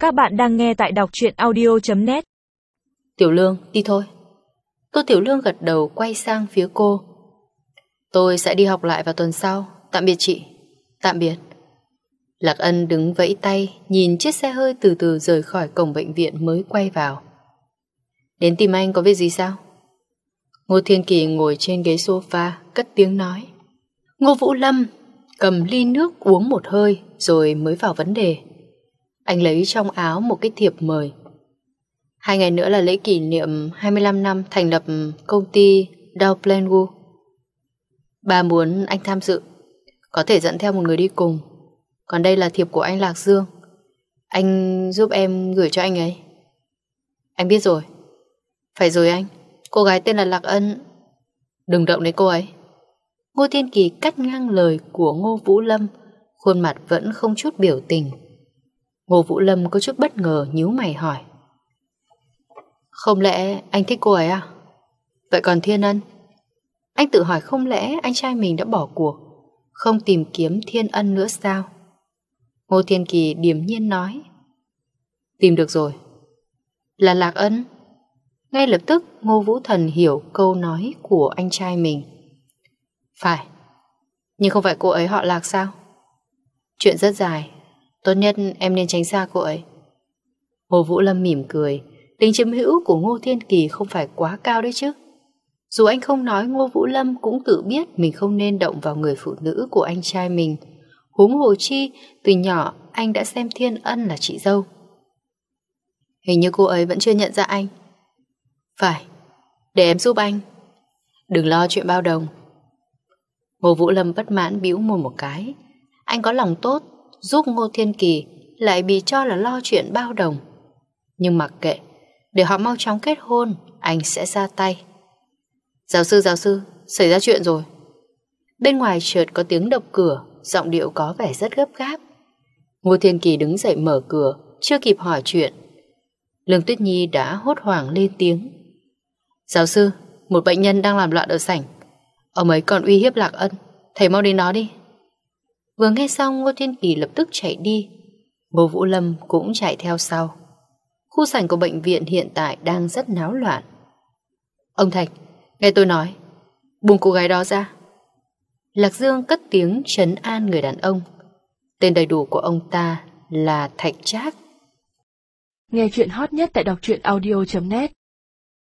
Các bạn đang nghe tại đọc truyện audio.net. Tiểu Lương, đi thôi. Tô Tiểu Lương gật đầu quay sang phía cô. Tôi sẽ đi học lại vào tuần sau. Tạm biệt chị. Tạm biệt. Lạc Ân đứng vẫy tay, nhìn chiếc xe hơi từ từ rời khỏi cổng bệnh viện mới quay vào. Đến tìm anh có việc gì sao? Ngô Thiên Kỳ ngồi trên ghế sofa, cất tiếng nói. Ngô Vũ Lâm cầm ly nước uống một hơi rồi mới vào vấn đề. Anh lấy trong áo một cái thiệp mời. 2 ngày nữa là lễ kỷ niệm 25 năm thành lập công ty Dow Planwu. Bà muốn anh tham dự, có thể dẫn theo một người đi cùng. Còn đây là thiệp của anh Lạc Dương. Anh giúp em gửi cho anh ấy. Anh biết rồi. Phải rồi anh, cô gái tên là Lạc Ân. Đừng động đến cô ấy. Ngô Thiên Kỳ cắt ngang lời của Ngô Vũ Lâm, khuôn mặt vẫn không chút biểu tình. Ngô Vũ Lâm có chút bất ngờ nhíu mày hỏi. Không lẽ anh thích cô ấy à? Vậy còn Thiên Ân? Anh tự hỏi không lẽ anh trai mình đã bỏ cuộc, không tìm kiếm Thiên Ân nữa sao? Ngô Thiên Kỳ điềm nhiên nói. Tìm được rồi. Là Lạc Ân? Ngay lập tức Ngô Vũ Thần hiểu câu nói của anh trai mình. Phải. Nhưng không phải cô ấy họ Lạc sao? Chuyện rất dài, tốt nhất em nên tránh xa cô ấy. Ngô Vũ Lâm mỉm cười. Tính chiếm hữu của Ngô Thiên Kỳ không phải quá cao đấy chứ. Dù anh không nói, Ngô Vũ Lâm cũng tự biết mình không nên động vào người phụ nữ của anh trai mình. Huống hồ chi, từ nhỏ anh đã xem Thiên Ân là chị dâu. Hình như cô ấy vẫn chưa nhận ra anh. Phải, để em giúp anh. Đừng lo chuyện bao đồng. Ngô Vũ Lâm bất mãn bĩu môi một cái. Anh có lòng tốt, giúp Ngô Thiên Kỳ, lại bị cho là lo chuyện bao đồng. Nhưng mặc kệ, để họ mau chóng kết hôn, anh sẽ ra tay. Giáo sư, xảy ra chuyện rồi. Bên ngoài chợt có tiếng đập cửa, giọng điệu có vẻ rất gấp gáp. Ngô Thiên Kỳ đứng dậy mở cửa, chưa kịp hỏi chuyện, Lương Tuyết Nhi đã hốt hoảng lên tiếng. Giáo sư, một bệnh nhân đang làm loạn ở sảnh. Ông ấy còn uy hiếp Lạc Ân, thầy mau đến đó đi. Vừa nghe xong, Ngô Thiên Kỳ lập tức chạy đi. Ngô Vũ Lâm cũng chạy theo sau. Khu sảnh của bệnh viện hiện tại đang rất náo loạn. Ông Thạch, nghe tôi nói, buông cô gái đó ra. Lạc Dương cất tiếng trấn an người đàn ông. Tên đầy đủ của ông ta là Thạch Trác. Nghe chuyện hot nhất tại đọc truyện audio.net.